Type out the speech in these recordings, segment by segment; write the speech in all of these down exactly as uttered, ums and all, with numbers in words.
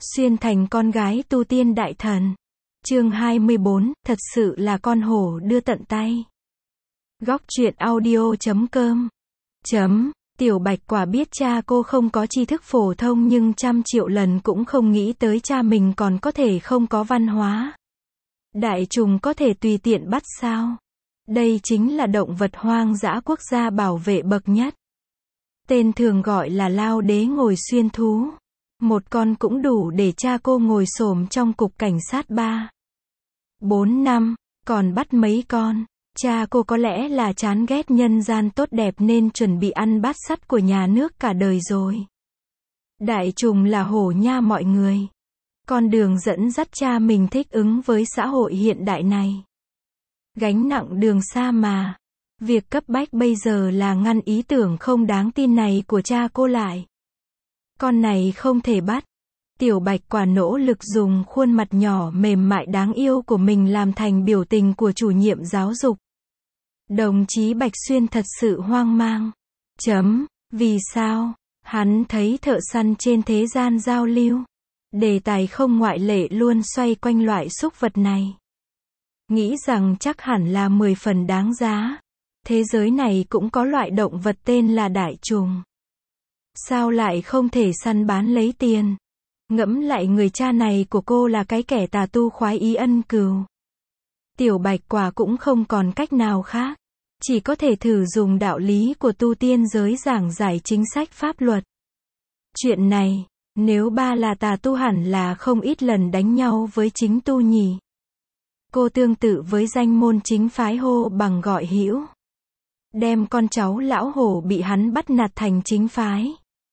Xuyên thành con gái tu tiên đại thần. Chương hai mươi bốn, thật sự là con hổ đưa tận tay. Góc truyện audio chấm com. Chấm, Tiểu Bạch Quả biết cha cô không có tri thức phổ thông nhưng trăm triệu lần cũng không nghĩ tới cha mình còn có thể không có văn hóa. Đại trùng có thể tùy tiện bắt sao? Đây chính là động vật hoang dã quốc gia bảo vệ bậc nhất. Tên thường gọi là lao đế ngồi xuyên thú. Một con cũng đủ để cha cô ngồi xổm trong cục cảnh sát ba. Bốn năm, còn bắt mấy con. Cha cô có lẽ là chán ghét nhân gian tốt đẹp nên chuẩn bị ăn bát sắt của nhà nước cả đời rồi. Đại trùng là hổ nha mọi người. Con đường dẫn dắt cha mình thích ứng với xã hội hiện đại này. Gánh nặng đường xa mà. Việc cấp bách bây giờ là ngăn ý tưởng không đáng tin này của cha cô lại. Con này không thể bắt. Tiểu Bạch Quả nỗ lực dùng khuôn mặt nhỏ mềm mại đáng yêu của mình làm thành biểu tình của chủ nhiệm giáo dục. Đồng chí Bạch Xuyên thật sự hoang mang. Chấm, vì sao? Hắn thấy thợ săn trên thế gian giao lưu. Đề tài không ngoại lệ luôn xoay quanh loại súc vật này. Nghĩ rằng chắc hẳn là mười phần đáng giá. Thế giới này cũng có loại động vật tên là đại trùng. Sao lại không thể săn bán lấy tiền? Ngẫm lại người cha này của cô là cái kẻ tà tu khoái ý ân cừu. Tiểu Bạch Quả cũng không còn cách nào khác. Chỉ có thể thử dùng đạo lý của tu tiên giới giảng giải chính sách pháp luật. Chuyện này, nếu ba là tà tu hẳn là không ít lần đánh nhau với chính tu nhỉ. Cô tương tự với danh môn chính phái hô bằng gọi hữu. Đem con cháu lão hổ bị hắn bắt nạt thành chính phái.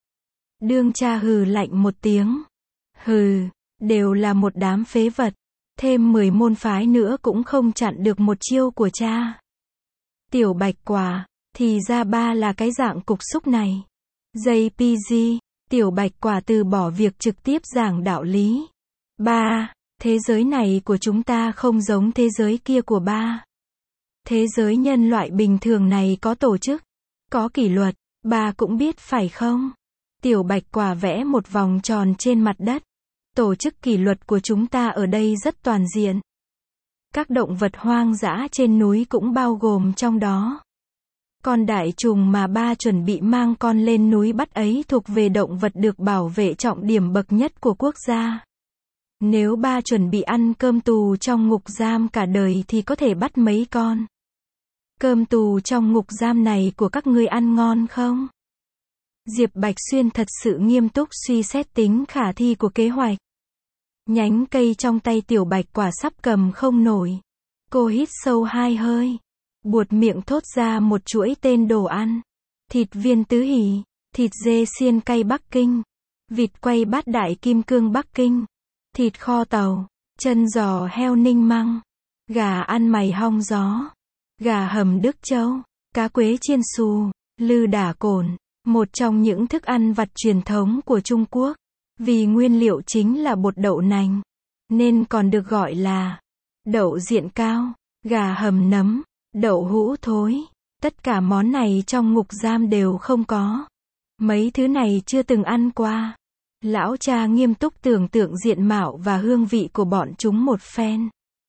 Đương cha hừ lạnh một tiếng. Hừ, đều là một đám phế vật. Thêm mười môn phái nữa cũng không chặn được một chiêu của cha. Tiểu Bạch Quả, thì ra ba là cái dạng cục xúc này. gi pê giê, Tiểu Bạch Quả từ bỏ việc trực tiếp giảng đạo lý. Ba, thế giới này của chúng ta không giống thế giới kia của ba. Thế giới nhân loại bình thường này có tổ chức, có kỷ luật, ba cũng biết phải không? Tiểu Bạch Quả vẽ một vòng tròn trên mặt đất. Tổ chức kỷ luật của chúng ta ở đây rất toàn diện. Các động vật hoang dã trên núi cũng bao gồm trong đó. Con đại trùng mà ba chuẩn bị mang con lên núi bắt ấy thuộc về động vật được bảo vệ trọng điểm bậc nhất của quốc gia. Nếu ba chuẩn bị ăn cơm tù trong ngục giam cả đời thì có thể bắt mấy con. Cơm tù trong ngục giam này của các ngươi ăn ngon không? Diệp Bạch Xuyên thật sự nghiêm túc suy xét tính khả thi của kế hoạch. Nhánh cây trong tay Tiểu Bạch Quả sắp cầm không nổi. Cô hít sâu hai hơi. Buột miệng thốt ra một chuỗi tên đồ ăn. Thịt viên tứ hỷ, thịt dê xiên cay Bắc Kinh, vịt quay bát đại kim cương Bắc Kinh, thịt kho tàu, chân giò heo Ninh Măng, gà ăn mày hong gió, gà hầm Đức Châu, cá quế chiên xù, lư đả cồn. Một trong những thức ăn vặt truyền thống của Trung Quốc. Vì nguyên liệu chính là bột đậu nành, nên còn được gọi là đậu diện cao, gà hầm nấm, đậu hũ thối. Tất cả món này trong ngục giam đều không có. Mấy thứ này chưa từng ăn qua. Lão cha nghiêm túc tưởng tượng diện mạo và hương vị của bọn chúng một phen.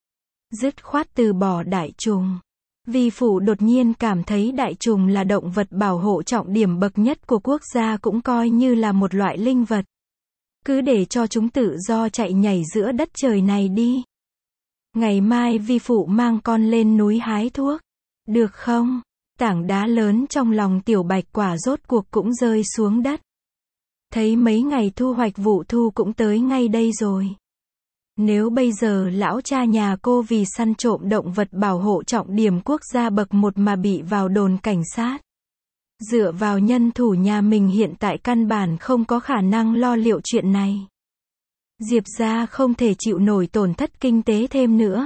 Dứt khoát từ bỏ đại trùng. Vi phụ đột nhiên cảm thấy đại trùng là động vật bảo hộ trọng điểm bậc nhất của quốc gia cũng coi như là một loại linh vật. Cứ để cho chúng tự do chạy nhảy giữa đất trời này đi. Ngày mai vi phụ mang con lên núi hái thuốc. Được không? Tảng đá lớn trong lòng Tiểu Bạch Quả rốt cuộc cũng rơi xuống đất. Thấy mấy ngày thu hoạch vụ thu cũng tới ngay đây rồi. Nếu bây giờ lão cha nhà cô vì săn trộm động vật bảo hộ trọng điểm quốc gia bậc một mà bị vào đồn cảnh sát. Dựa vào nhân thủ nhà mình hiện tại căn bản không có khả năng lo liệu chuyện này. Diệp gia không thể chịu nổi tổn thất kinh tế thêm nữa.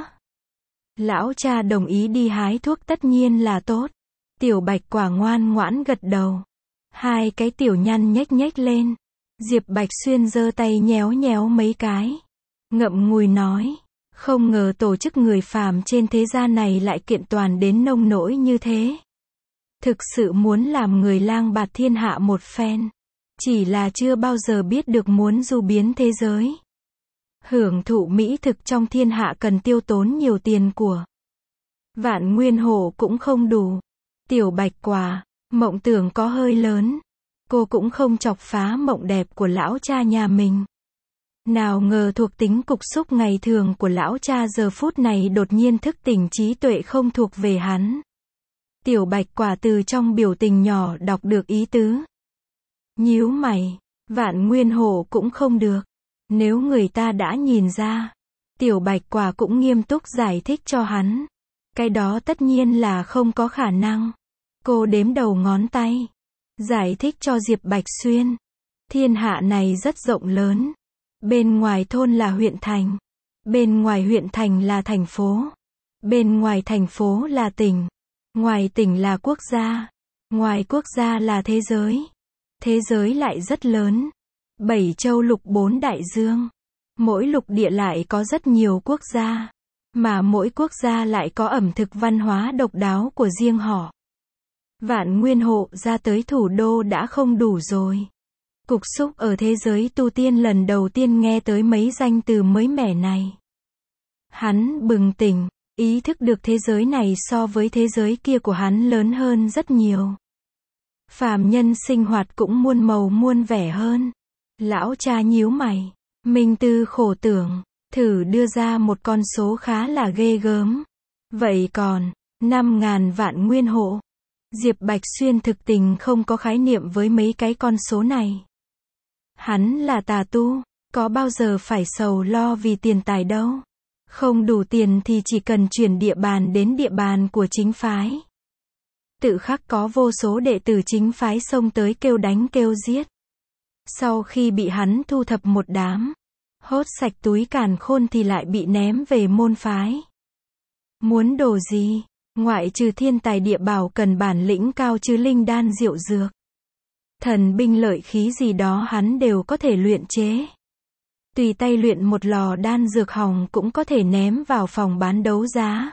Lão cha đồng ý đi hái thuốc tất nhiên là tốt. Tiểu Bạch Quả ngoan ngoãn gật đầu. Hai cái tiểu nhăn nhếch nhếch lên. Diệp Bạch Xuyên giơ tay nhéo nhéo mấy cái. Ngậm ngùi nói. Không ngờ tổ chức người phàm trên thế gian này lại kiện toàn đến nông nỗi như thế. Thực sự muốn làm người lang bạt thiên hạ một phen. Chỉ là chưa bao giờ biết được muốn du biến thế giới. Hưởng thụ mỹ thực trong thiên hạ cần tiêu tốn nhiều tiền của. Vạn nguyên hộ cũng không đủ. Tiểu Bạch Quả, mộng tưởng có hơi lớn. Cô cũng không chọc phá mộng đẹp của lão cha nhà mình. Nào ngờ thuộc tính cục xúc ngày thường của lão cha giờ phút này đột nhiên thức tỉnh trí tuệ không thuộc về hắn. Tiểu Bạch Quả từ trong biểu tình nhỏ đọc được ý tứ. Nhíu mày, Vạn Nguyên Hổ cũng không được. Nếu người ta đã nhìn ra, Tiểu Bạch Quả cũng nghiêm túc giải thích cho hắn. Cái đó tất nhiên là không có khả năng. Cô đếm đầu ngón tay, giải thích cho Diệp Bạch Xuyên. Thiên hạ này rất rộng lớn. Bên ngoài thôn là huyện thành. Bên ngoài huyện thành là thành phố. Bên ngoài thành phố là tỉnh. Ngoài tỉnh là quốc gia. Ngoài quốc gia là thế giới. Thế giới lại rất lớn. Bảy châu lục bốn đại dương. Mỗi lục địa lại có rất nhiều quốc gia. Mà mỗi quốc gia lại có ẩm thực văn hóa độc đáo của riêng họ. Vạn Nguyên Hộ ra tới thủ đô đã không đủ rồi. Cục xúc ở thế giới tu tiên lần đầu tiên nghe tới mấy danh từ mới mẻ này. Hắn bừng tỉnh, ý thức được thế giới này so với thế giới kia của hắn lớn hơn rất nhiều. Phàm nhân sinh hoạt cũng muôn màu muôn vẻ hơn. Lão cha nhíu mày, Minh Tư khổ tưởng, thử đưa ra một con số khá là ghê gớm. Vậy còn, năm ngàn vạn nguyên hộ. Diệp Bạch Xuyên thực tình không có khái niệm với mấy cái con số này. Hắn là tà tu, có bao giờ phải sầu lo vì tiền tài đâu. Không đủ tiền thì chỉ cần chuyển địa bàn đến địa bàn của chính phái. Tự khắc có vô số đệ tử chính phái xông tới kêu đánh kêu giết. Sau khi bị hắn thu thập một đám, hốt sạch túi càn khôn thì lại bị ném về môn phái. Muốn đồ gì, ngoại trừ thiên tài địa bảo cần bản lĩnh cao chứ linh đan diệu dược. Thần binh lợi khí gì đó hắn đều có thể luyện chế. Tùy tay luyện một lò đan dược hỏng cũng có thể ném vào phòng bán đấu giá.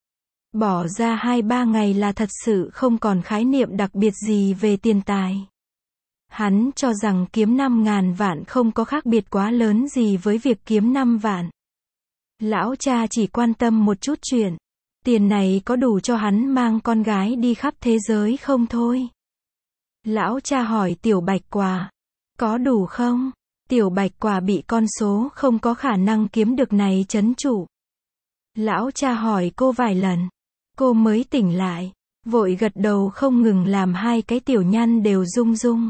Bỏ ra hai ba ngày là thật sự không còn khái niệm đặc biệt gì về tiền tài. Hắn cho rằng kiếm năm ngàn vạn không có khác biệt quá lớn gì với việc kiếm năm vạn. Lão cha chỉ quan tâm một chút chuyện. Tiền này có đủ cho hắn mang con gái đi khắp thế giới không thôi. Lão cha hỏi Tiểu Bạch Quả. Có đủ không? Tiểu Bạch Quả bị con số không có khả năng kiếm được này trấn trụ. Lão cha hỏi cô vài lần. Cô mới tỉnh lại. Vội gật đầu không ngừng làm hai cái tiểu nhăn đều rung rung.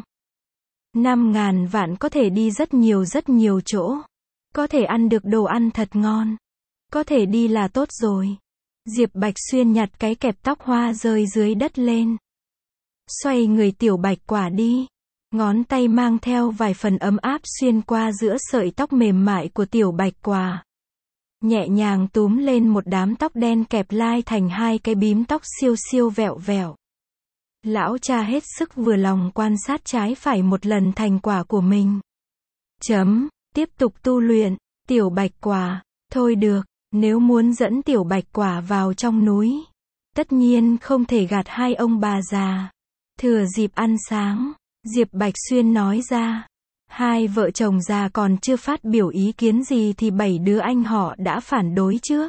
Năm ngàn vạn có thể đi rất nhiều rất nhiều chỗ. Có thể ăn được đồ ăn thật ngon. Có thể đi là tốt rồi. Diệp Bạch Xuyên nhặt cái kẹp tóc hoa rơi dưới đất lên. Xoay người Tiểu Bạch Quả đi. Ngón tay mang theo vài phần ấm áp xuyên qua giữa sợi tóc mềm mại của Tiểu Bạch Quả. Nhẹ nhàng túm lên một đám tóc đen kẹp lai thành hai cái bím tóc siêu siêu vẹo vẹo. Lão cha hết sức vừa lòng quan sát trái phải một lần thành quả của mình. Chấm, tiếp tục tu luyện, Tiểu Bạch Quả, thôi được, nếu muốn dẫn Tiểu Bạch Quả vào trong núi. Tất nhiên không thể gạt hai ông bà già. Thừa dịp ăn sáng, Diệp Bạch Xuyên nói ra. Hai vợ chồng già còn chưa phát biểu ý kiến gì thì bảy đứa anh họ đã phản đối trước.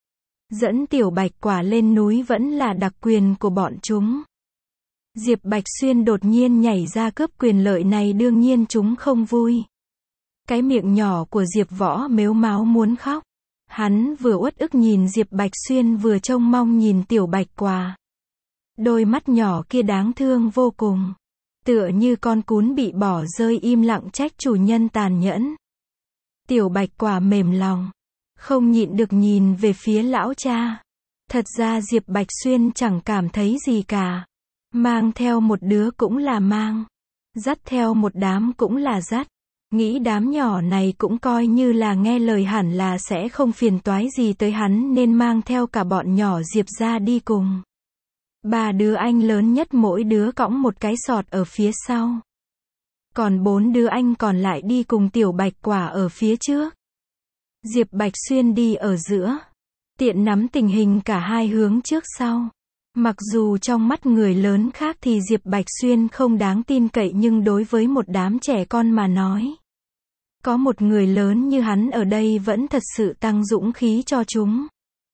Dẫn Tiểu Bạch Quả lên núi vẫn là đặc quyền của bọn chúng. Diệp Bạch Xuyên đột nhiên nhảy ra cướp quyền lợi này đương nhiên chúng không vui. Cái miệng nhỏ của Diệp Võ mếu máo muốn khóc. Hắn vừa uất ức nhìn Diệp Bạch Xuyên vừa trông mong nhìn Tiểu Bạch Quả. Đôi mắt nhỏ kia đáng thương vô cùng. Tựa như con cún bị bỏ rơi im lặng trách chủ nhân tàn nhẫn. Tiểu Bạch Quả mềm lòng. Không nhịn được nhìn về phía lão cha. Thật ra Diệp Bạch Xuyên chẳng cảm thấy gì cả. Mang theo một đứa cũng là mang. Dắt theo một đám cũng là dắt. Nghĩ đám nhỏ này cũng coi như là nghe lời hẳn là sẽ không phiền toái gì tới hắn nên mang theo cả bọn nhỏ Diệp ra đi cùng. Ba đứa anh lớn nhất mỗi đứa cõng một cái sọt ở phía sau. Còn bốn đứa anh còn lại đi cùng Tiểu Bạch Quả ở phía trước. Diệp Bạch Xuyên đi ở giữa. Tiện nắm tình hình cả hai hướng trước sau. Mặc dù trong mắt người lớn khác thì Diệp Bạch Xuyên không đáng tin cậy nhưng đối với một đám trẻ con mà nói. Có một người lớn như hắn ở đây vẫn thật sự tăng dũng khí cho chúng.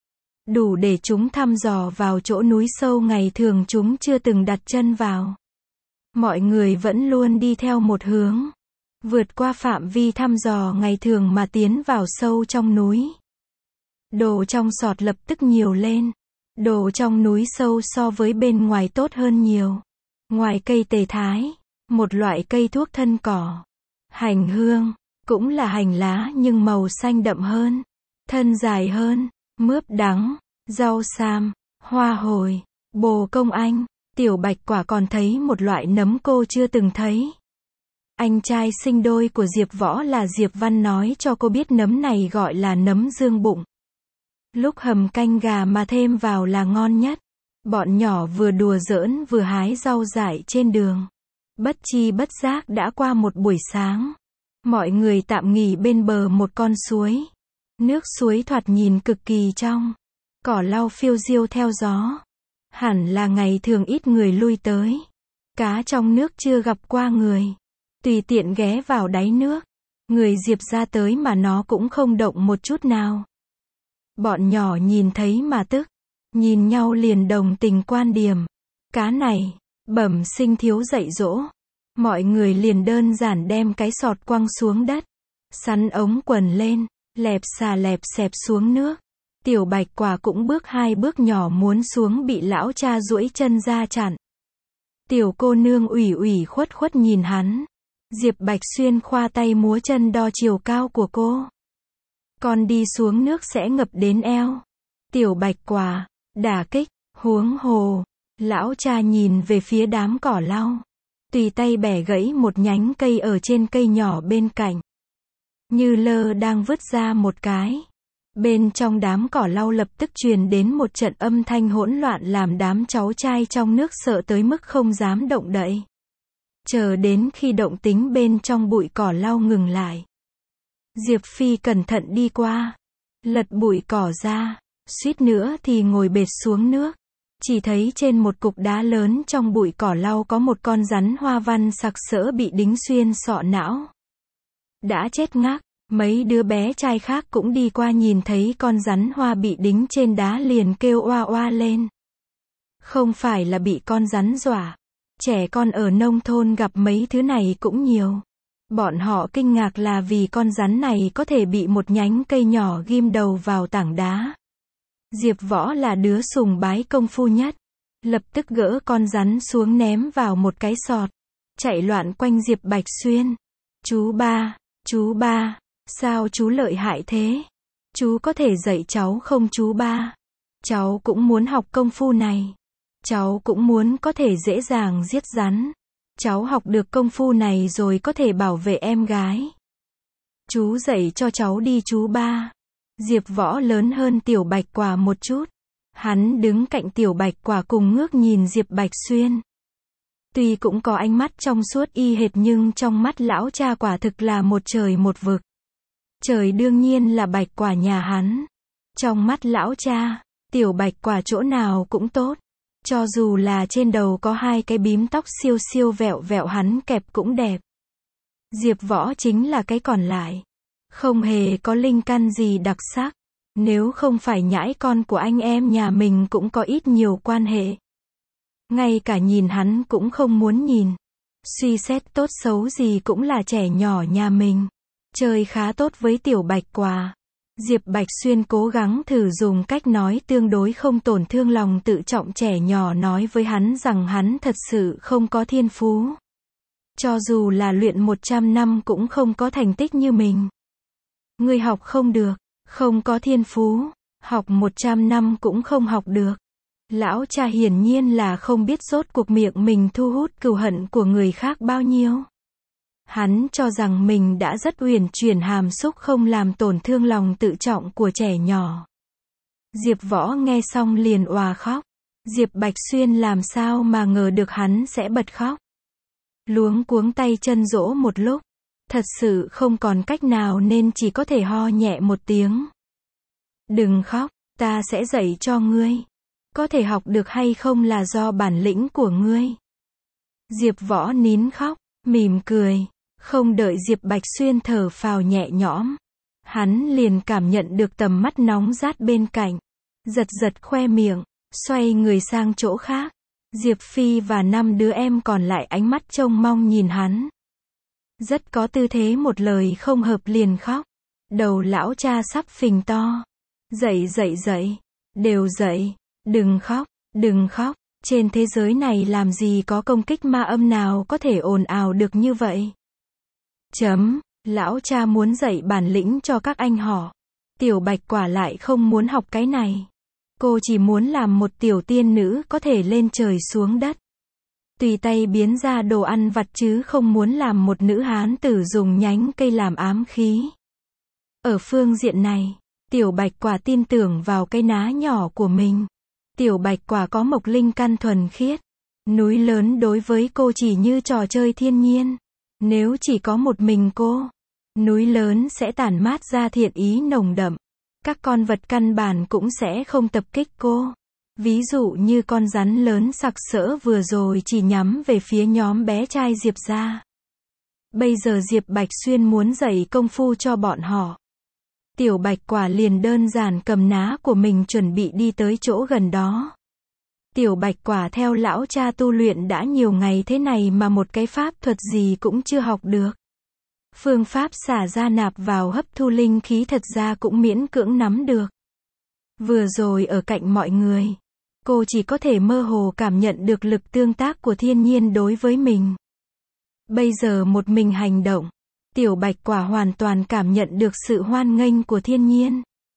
Đủ để chúng thăm dò vào chỗ núi sâu ngày thường chúng chưa từng đặt chân vào. Mọi người vẫn luôn đi theo một hướng. Vượt qua phạm vi thăm dò ngày thường mà tiến vào sâu trong núi. Đồ trong sọt lập tức nhiều lên. Đồ trong núi sâu so với bên ngoài tốt hơn nhiều. Ngoài cây tề thái, một loại cây thuốc thân cỏ. Hành hương, cũng là hành lá nhưng màu xanh đậm hơn. Thân dài hơn, mướp đắng, rau sam, hoa hồi, bồ công anh. Tiểu Bạch Quả còn thấy một loại nấm cô chưa từng thấy. Anh trai sinh đôi của Diệp Võ là Diệp Văn nói cho cô biết nấm này gọi là nấm dương bụng. Lúc hầm canh gà mà thêm vào là ngon nhất. Bọn nhỏ vừa đùa giỡn vừa hái rau dại trên đường. Bất chi bất giác đã qua một buổi sáng. Mọi người tạm nghỉ bên bờ một con suối. Nước suối thoạt nhìn cực kỳ trong. Cỏ lau phiêu diêu theo gió. Hẳn là ngày thường ít người lui tới. Cá trong nước chưa gặp qua người. Tùy tiện ghé vào đáy nước. Người Diệp ra tới mà nó cũng không động một chút nào. Bọn nhỏ nhìn thấy mà tức. Nhìn nhau liền đồng tình quan điểm. Cá này, bẩm sinh thiếu dạy dỗ. Mọi người liền đơn giản đem cái sọt quăng xuống đất. Sắn ống quần lên, lẹp xà lẹp xẹp xuống nước. Tiểu Bạch Quả cũng bước hai bước nhỏ muốn xuống bị lão cha duỗi chân ra chặn. Tiểu cô nương ủy ủy khuất khuất nhìn hắn. Diệp Bạch Xuyên khoa tay múa chân đo chiều cao của cô. Con đi xuống nước sẽ ngập đến eo. Tiểu Bạch Quả, đả kích, huống hồ. Lão cha nhìn về phía đám cỏ lau. Tùy tay bẻ gãy một nhánh cây ở trên cây nhỏ bên cạnh. Như lơ đang vứt ra một cái. Bên trong đám cỏ lau lập tức truyền đến một trận âm thanh hỗn loạn làm đám cháu trai trong nước sợ tới mức không dám động đậy. Chờ đến khi động tĩnh bên trong bụi cỏ lau ngừng lại. Diệp Phi cẩn thận đi qua. Lật bụi cỏ ra. Suýt nữa thì ngồi bệt xuống nước. Chỉ thấy trên một cục đá lớn trong bụi cỏ lau có một con rắn hoa văn sặc sỡ bị đính xuyên sọ não. Đã chết ngắc. Mấy đứa bé trai khác cũng đi qua nhìn thấy con rắn hoa bị đính trên đá liền kêu oa oa lên. Không phải là bị con rắn dọa. Trẻ con ở nông thôn gặp mấy thứ này cũng nhiều. Bọn họ kinh ngạc là vì con rắn này có thể bị một nhánh cây nhỏ ghim đầu vào tảng đá. Diệp Võ là đứa sùng bái công phu nhất. Lập tức gỡ con rắn xuống ném vào một cái sọt. Chạy loạn quanh Diệp Bạch Xuyên. Chú ba, chú ba. Sao chú lợi hại thế? Chú có thể dạy cháu không chú ba? Cháu cũng muốn học công phu này. Cháu cũng muốn có thể dễ dàng giết rắn. Cháu học được công phu này rồi có thể bảo vệ em gái. Chú dạy cho cháu đi chú ba. Diệp Võ lớn hơn Tiểu Bạch Quả một chút. Hắn đứng cạnh Tiểu Bạch Quả cùng ngước nhìn Diệp Bạch Xuyên. Tuy cũng có ánh mắt trong suốt y hệt nhưng trong mắt lão cha quả thực là một trời một vực. Trời đương nhiên là Bạch Quả nhà hắn. Trong mắt lão cha, Tiểu Bạch Quả chỗ nào cũng tốt. Cho dù là trên đầu có hai cái bím tóc siêu siêu vẹo vẹo hắn kẹp cũng đẹp. Diệp Võ chính là cái còn lại. Không hề có linh căn gì đặc sắc. Nếu không phải nhãi con của anh em nhà mình cũng có ít nhiều quan hệ. Ngay cả nhìn hắn cũng không muốn nhìn. Suy xét tốt xấu gì cũng là trẻ nhỏ nhà mình. Chơi khá tốt với Tiểu Bạch Quả. Diệp Bạch Xuyên cố gắng thử dùng cách nói tương đối không tổn thương lòng tự trọng trẻ nhỏ nói với hắn rằng hắn thật sự không có thiên phú. Cho dù là luyện một trăm năm cũng không có thành tích như mình. Người học không được, không có thiên phú, học một trăm năm cũng không học được. Lão cha hiển nhiên là không biết rốt cuộc miệng mình thu hút cừu hận của người khác bao nhiêu. Hắn cho rằng mình đã rất uyển chuyển hàm xúc không làm tổn thương lòng tự trọng của trẻ nhỏ. Diệp Võ nghe xong liền òa khóc. Diệp Bạch Xuyên làm sao mà ngờ được hắn sẽ bật khóc. Luống cuống tay chân dỗ một lúc. Thật sự không còn cách nào nên chỉ có thể ho nhẹ một tiếng. Đừng khóc, ta sẽ dạy cho ngươi. Có thể học được hay không là do bản lĩnh của ngươi. Diệp Võ nín khóc, mỉm cười. Không đợi Diệp Bạch Xuyên thở phào nhẹ nhõm, hắn liền cảm nhận được tầm mắt nóng rát bên cạnh. Giật giật khoe miệng, xoay người sang chỗ khác. Diệp Phi và năm đứa em còn lại ánh mắt trông mong nhìn hắn. Rất có tư thế một lời không hợp liền khóc. Đầu lão cha sắp phình to. Dậy dậy dậy, đều dậy, đừng khóc, đừng khóc. Trên thế giới này làm gì có công kích ma âm nào có thể ồn ào được như vậy. Chấm, lão cha muốn dạy bản lĩnh cho các anh họ. Tiểu Bạch quả lại không muốn học cái này. Cô chỉ muốn làm một tiểu tiên nữ có thể lên trời xuống đất. Tùy tay biến ra đồ ăn vặt chứ không muốn làm một nữ hán tử dùng nhánh cây làm ám khí. Ở phương diện này, Tiểu Bạch quả tin tưởng vào cái ná nhỏ của mình. Tiểu Bạch quả có mộc linh căn thuần khiết. Núi lớn đối với cô chỉ như trò chơi thiên nhiên. Nếu chỉ có một mình cô, núi lớn sẽ tản mát ra thiện ý nồng đậm. Các con vật căn bản cũng sẽ không tập kích cô. Ví dụ như con rắn lớn sặc sỡ vừa rồi chỉ nhắm về phía nhóm bé trai Diệp gia. Bây giờ Diệp Bạch Xuyên muốn dạy công phu cho bọn họ. Tiểu Bạch quả liền đơn giản cầm ná của mình chuẩn bị đi tới chỗ gần đó. Tiểu Bạch quả theo lão cha tu luyện đã nhiều ngày thế này mà một cái pháp thuật gì cũng chưa học được. Phương pháp xả ra nạp vào hấp thu linh khí thật ra cũng miễn cưỡng nắm được. Vừa rồi ở cạnh mọi người, cô chỉ có thể mơ hồ cảm nhận được lực tương tác của thiên nhiên đối với mình. Bây giờ một mình hành động, Tiểu Bạch quả hoàn toàn cảm nhận được sự hoan nghênh của thiên nhiên.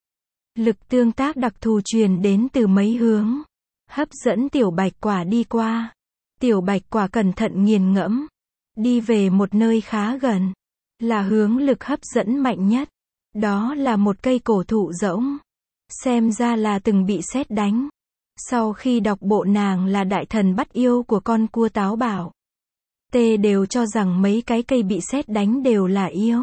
Lực tương tác đặc thù truyền đến từ mấy hướng, hấp dẫn Tiểu Bạch quả đi qua. Tiểu Bạch quả cẩn thận nghiền ngẫm, đi về một nơi khá gần, là hướng lực hấp dẫn mạnh nhất. Đó là một cây cổ thụ rỗng. Xem ra là từng bị sét đánh. Sau khi đọc bộ nàng là đại thần bắt yêu của con cua táo bảo. Tê đều cho rằng mấy cái cây bị sét đánh đều là yêu.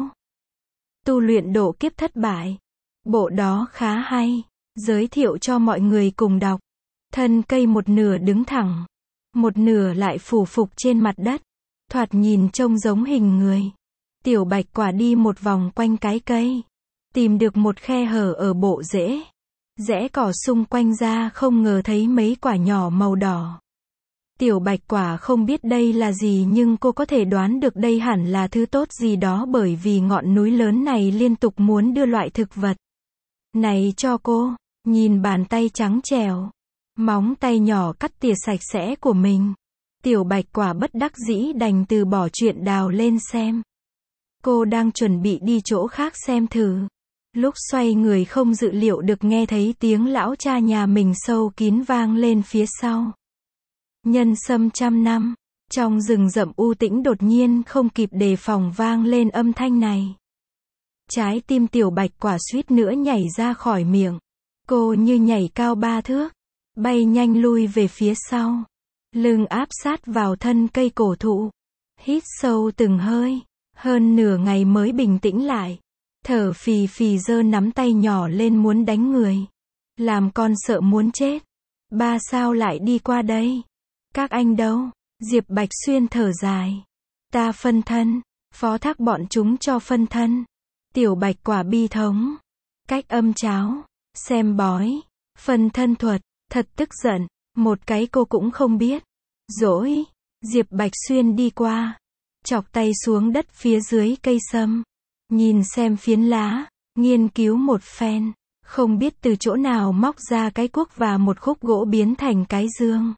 Tu luyện độ kiếp thất bại. Bộ đó khá hay. Giới thiệu cho mọi người cùng đọc. Thân cây một nửa đứng thẳng. Một nửa lại phủ phục trên mặt đất. Thoạt nhìn trông giống hình người. Tiểu Bạch quả đi một vòng quanh cái cây. Tìm được một khe hở ở bộ rễ. Rẽ cỏ xung quanh ra không ngờ thấy mấy quả nhỏ màu đỏ. Tiểu Bạch quả không biết đây là gì nhưng cô có thể đoán được đây hẳn là thứ tốt gì đó bởi vì ngọn núi lớn này liên tục muốn đưa loại thực vật này cho cô. Nhìn bàn tay trắng trẻo, móng tay nhỏ cắt tỉa sạch sẽ của mình. Tiểu Bạch quả bất đắc dĩ đành từ bỏ chuyện đào lên xem. Cô đang chuẩn bị đi chỗ khác xem thử. Lúc xoay người không dự liệu được nghe thấy tiếng lão cha nhà mình sâu kín vang lên phía sau. Nhân sâm trăm năm. Trong rừng rậm u tĩnh đột nhiên không kịp đề phòng vang lên âm thanh này. Trái tim Tiểu Bạch quả suýt nữa nhảy ra khỏi miệng. Cô như nhảy cao ba thước. Bay nhanh lui về phía sau. Lưng áp sát vào thân cây cổ thụ. Hít sâu từng hơi. Hơn nửa ngày mới bình tĩnh lại. Thở phì phì giơ nắm tay nhỏ lên muốn đánh người. Làm con sợ muốn chết. Ba sao lại đi qua đây? Các anh đâu? Diệp Bạch Xuyên thở dài. Ta phân thân. Phó thác bọn chúng cho phân thân. Tiểu Bạch quả bi thống. Cách âm cháo. Xem bói. Phân thân thuật. Thật tức giận. Một cái cô cũng không biết. Dỗi. Diệp Bạch Xuyên đi qua. Chọc tay xuống đất phía dưới cây sâm. Nhìn xem phiến lá. Nghiên cứu một phen. Không biết từ chỗ nào móc ra cái cuốc và một khúc gỗ biến thành cái dương.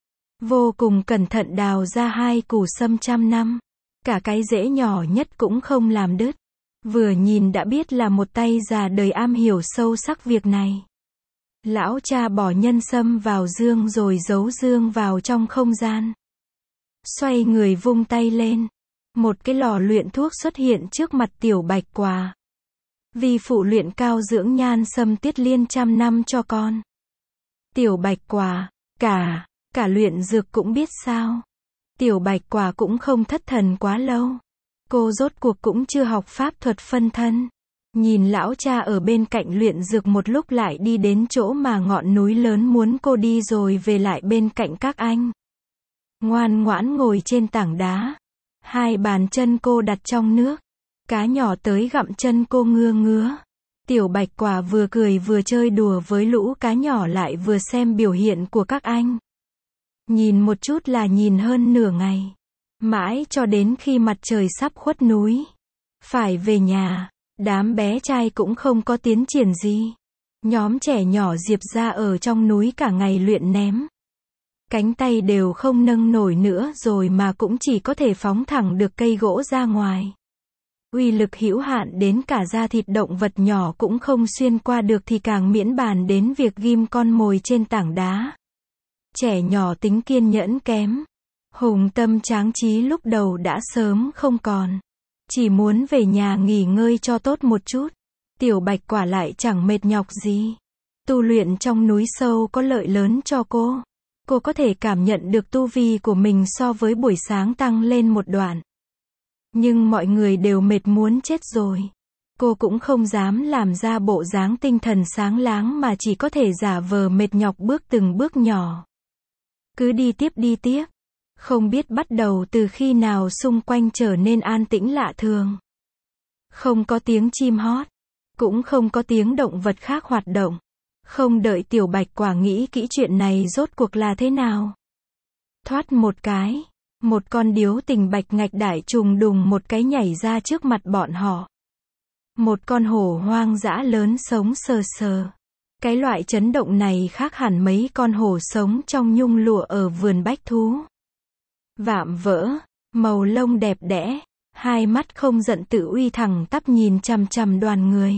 Vô cùng cẩn thận đào ra hai củ sâm trăm năm. Cả cái rễ nhỏ nhất cũng không làm đứt. Vừa nhìn đã biết là một tay già đời am hiểu sâu sắc việc này. Lão cha bỏ nhân sâm vào dương rồi giấu dương vào trong không gian. Xoay người vung tay lên. Một cái lò luyện thuốc xuất hiện trước mặt Tiểu Bạch quả. Vì phụ luyện cao dưỡng nhan sâm tiết liên trăm năm cho con. Tiểu Bạch quả, cả, cả luyện dược cũng biết sao. Tiểu Bạch quả cũng không thất thần quá lâu. Cô rốt cuộc cũng chưa học pháp thuật phân thân. Nhìn lão cha ở bên cạnh luyện dược một lúc lại đi đến chỗ mà ngọn núi lớn muốn cô đi rồi về lại bên cạnh các anh. Ngoan ngoãn ngồi trên tảng đá. Hai bàn chân cô đặt trong nước. Cá nhỏ tới gặm chân cô ngưa ngứa. Tiểu Bạch Quả vừa cười vừa chơi đùa với lũ cá nhỏ lại vừa xem biểu hiện của các anh. Nhìn một chút là nhìn hơn nửa ngày. Mãi cho đến khi mặt trời sắp khuất núi. Phải về nhà. Đám bé trai cũng không có tiến triển gì. Nhóm trẻ nhỏ Diệp ra ở trong núi cả ngày luyện ném. Cánh tay đều không nâng nổi nữa rồi mà cũng chỉ có thể phóng thẳng được cây gỗ ra ngoài. Uy lực hữu hạn đến cả da thịt động vật nhỏ cũng không xuyên qua được thì càng miễn bàn đến việc ghim con mồi trên tảng đá. Trẻ nhỏ tính kiên nhẫn kém. Hùng tâm tráng trí lúc đầu đã sớm không còn. Chỉ muốn về nhà nghỉ ngơi cho tốt một chút. Tiểu Bạch Quả lại chẳng mệt nhọc gì. Tu luyện trong núi sâu có lợi lớn cho cô. Cô có thể cảm nhận được tu vi của mình so với buổi sáng tăng lên một đoạn. Nhưng mọi người đều mệt muốn chết rồi. Cô cũng không dám làm ra bộ dáng tinh thần sáng láng mà chỉ có thể giả vờ mệt nhọc bước từng bước nhỏ. Cứ đi tiếp đi tiếp. Không biết bắt đầu từ khi nào xung quanh trở nên an tĩnh lạ thường. Không có tiếng chim hót. Cũng không có tiếng động vật khác hoạt động. Không đợi Tiểu Bạch Quả nghĩ kỹ chuyện này rốt cuộc là thế nào. Thoát một cái. Một con điếu tình bạch ngạch đại trùng đùng một cái nhảy ra trước mặt bọn họ. Một con hổ hoang dã lớn sống sờ sờ. Cái loại chấn động này khác hẳn mấy con hổ sống trong nhung lụa ở vườn bách thú. Vạm vỡ, màu lông đẹp đẽ, hai mắt không giận tự uy thẳng tắp nhìn chằm chằm đoàn người.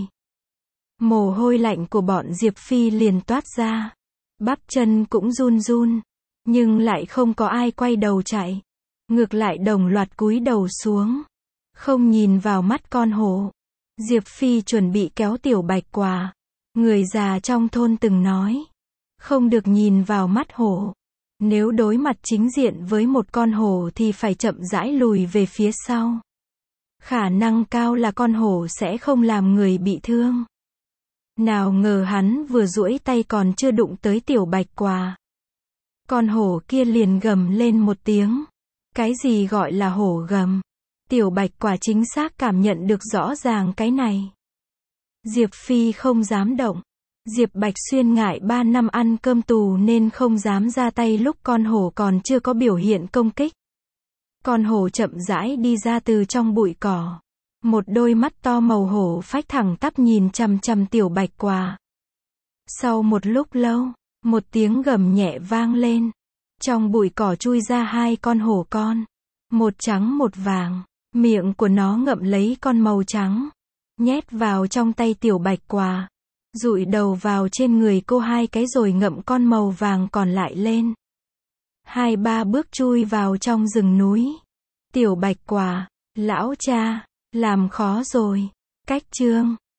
Mồ hôi lạnh của bọn Diệp Phi liền toát ra. Bắp chân cũng run run, nhưng lại không có ai quay đầu chạy. Ngược lại đồng loạt cúi đầu xuống, không nhìn vào mắt con hổ. Diệp Phi chuẩn bị kéo Tiểu Bạch Quả. Người già trong thôn từng nói, không được nhìn vào mắt hổ. Nếu đối mặt chính diện với một con hổ thì phải chậm rãi lùi về phía sau. Khả năng cao là con hổ sẽ không làm người bị thương. Nào ngờ hắn vừa duỗi tay còn chưa đụng tới Tiểu Bạch Quả. Con hổ kia liền gầm lên một tiếng. Cái gì gọi là hổ gầm? Tiểu Bạch Quả chính xác cảm nhận được rõ ràng cái này. Diệp Phi không dám động. Diệp Bạch Xuyên ngại ba năm ăn cơm tù nên không dám ra tay lúc con hổ còn chưa có biểu hiện công kích. Con hổ chậm rãi đi ra từ trong bụi cỏ. Một đôi mắt to màu hổ phách thẳng tắp nhìn chằm chằm Tiểu Bạch Quả. Sau một lúc lâu, một tiếng gầm nhẹ vang lên. Trong bụi cỏ chui ra hai con hổ con. Một trắng một vàng. Miệng của nó ngậm lấy con màu trắng. Nhét vào trong tay Tiểu Bạch Quả. Dụi đầu vào trên người cô hai cái rồi ngậm con màu vàng còn lại lên. Hai ba bước chui vào trong rừng núi. Tiểu Bạch Quả, lão cha, làm khó rồi. Cách chương